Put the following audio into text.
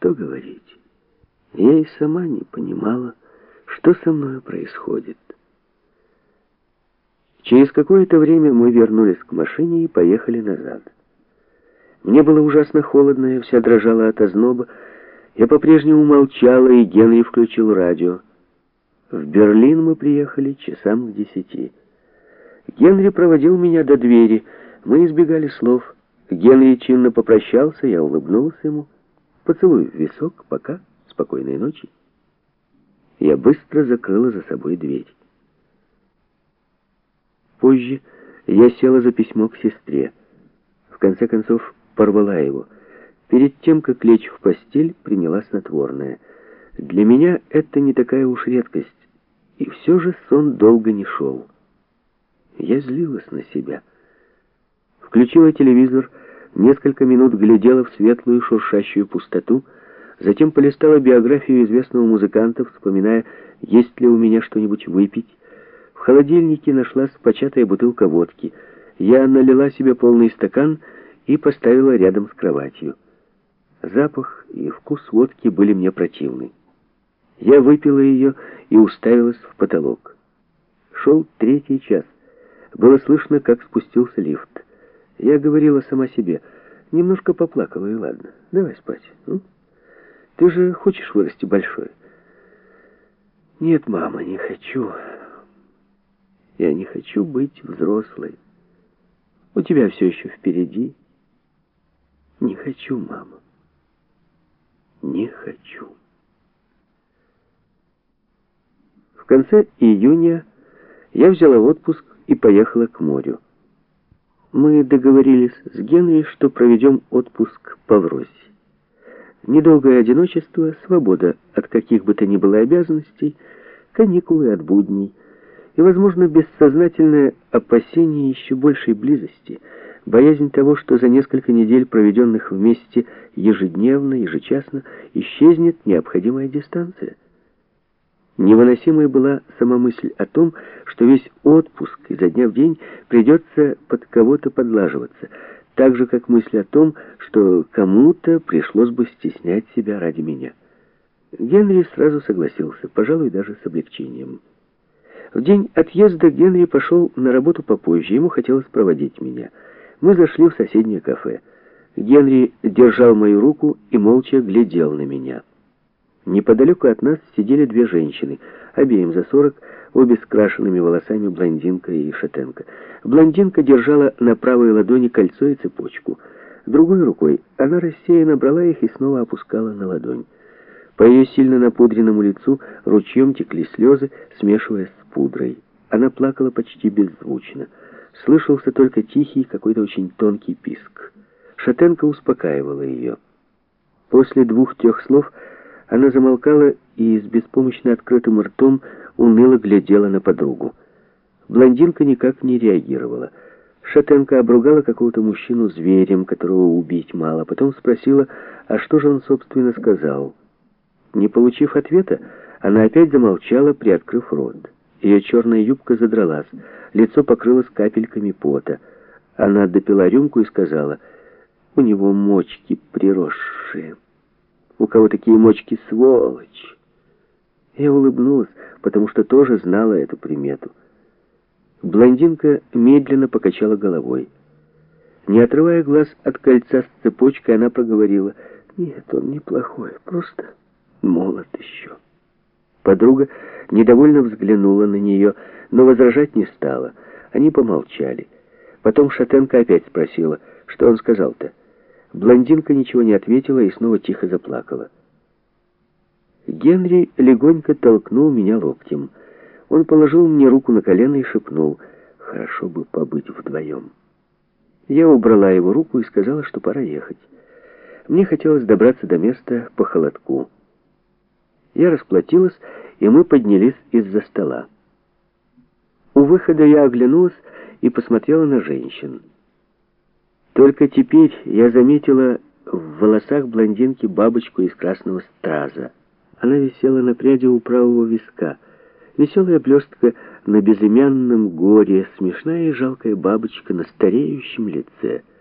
что говорить? Я и сама не понимала, что со мной происходит. Через какое-то время мы вернулись к машине и поехали назад. Мне было ужасно холодно, я вся дрожала от озноба. Я по-прежнему молчала, и Генри включил радио. В Берлин мы приехали часам к 10. Генри проводил меня до двери. Мы избегали слов. Генри чинно попрощался, я улыбнулась ему. Поцелуй в висок, пока, спокойной ночи. Я быстро закрыла за собой дверь. Позже я села за письмо к сестре. В конце концов, порвала его. Перед тем, как лечь в постель, приняла снотворное. Для меня это не такая уж редкость. И все же сон долго не шел. Я злилась на себя. Включила телевизор, несколько минут глядела в светлую шуршащую пустоту, затем полистала биографию известного музыканта, вспоминая, есть ли у меня что-нибудь выпить. В холодильнике нашлась початая бутылка водки. Я налила себе полный стакан и поставила рядом с кроватью. Запах и вкус водки были мне противны. Я выпила ее и уставилась в потолок. Шел 3-й час. Было слышно, как спустился лифт. Я говорила сама себе: немножко поплакала, и ладно, давай спать. Ты же хочешь вырасти большой? Нет, мама, не хочу. Я не хочу быть взрослой. У тебя все еще впереди. Не хочу, мама. Не хочу. В конце июня я взяла отпуск и поехала к морю. Мы договорились с Генри, что проведем отпуск поврось. Недолгое одиночество, свобода от каких бы то ни было обязанностей, каникулы от будней и, возможно, бессознательное опасение еще большей близости, боязнь того, что за несколько недель, проведенных вместе ежедневно, ежечасно, исчезнет необходимая дистанция. Невыносимой была сама мысль о том, что весь отпуск изо дня в день придется под кого-то подлаживаться, так же, как мысль о том, что кому-то пришлось бы стеснять себя ради меня. Генри сразу согласился, пожалуй, даже с облегчением. В день отъезда Генри пошел на работу попозже, ему хотелось проводить меня. Мы зашли в соседнее кафе. Генри держал мою руку и молча глядел на меня. Неподалеку от нас сидели 2 женщины, обеим за 40, обе с крашенными волосами, блондинка и шатенка. Блондинка держала на правой ладони кольцо и цепочку. Другой рукой она рассеянно брала их и снова опускала на ладонь. По ее сильно напудренному лицу ручьем текли слезы, смешиваясь с пудрой. Она плакала почти беззвучно. Слышался только тихий, какой-то очень тонкий писк. Шатенка успокаивала ее. После 2-3 слов она замолкала и с беспомощно открытым ртом уныло глядела на подругу. Блондинка никак не реагировала. Шатенка обругала какого-то мужчину зверем, которого убить мало. Потом спросила, а что же он, собственно, сказал. Не получив ответа, она опять замолчала, приоткрыв рот. Ее черная юбка задралась, лицо покрылось капельками пота. Она допила рюмку и сказала: «У него мочки приросшие. У кого такие мочки, сволочь!» Я улыбнулась, потому что тоже знала эту примету. Блондинка медленно покачала головой. Не отрывая глаз от кольца с цепочкой, она проговорила: «Нет, он неплохой, просто молод еще». Подруга недовольно взглянула на нее, но возражать не стала. Они помолчали. Потом Шатенка опять спросила, что он сказал-то. Блондинка ничего не ответила и снова тихо заплакала. Генри легонько толкнул меня локтем. Он положил мне руку на колено и шепнул: «Хорошо бы побыть вдвоем». Я убрала его руку и сказала, что пора ехать. Мне хотелось добраться до места по холодку. Я расплатилась, и мы поднялись из-за стола. У выхода я оглянулась и посмотрела на женщин. Только теперь я заметила в волосах блондинки бабочку из красного страза. Она висела на пряди у правого виска. Веселая блестка на безымянном горе, смешная и жалкая бабочка на стареющем лице —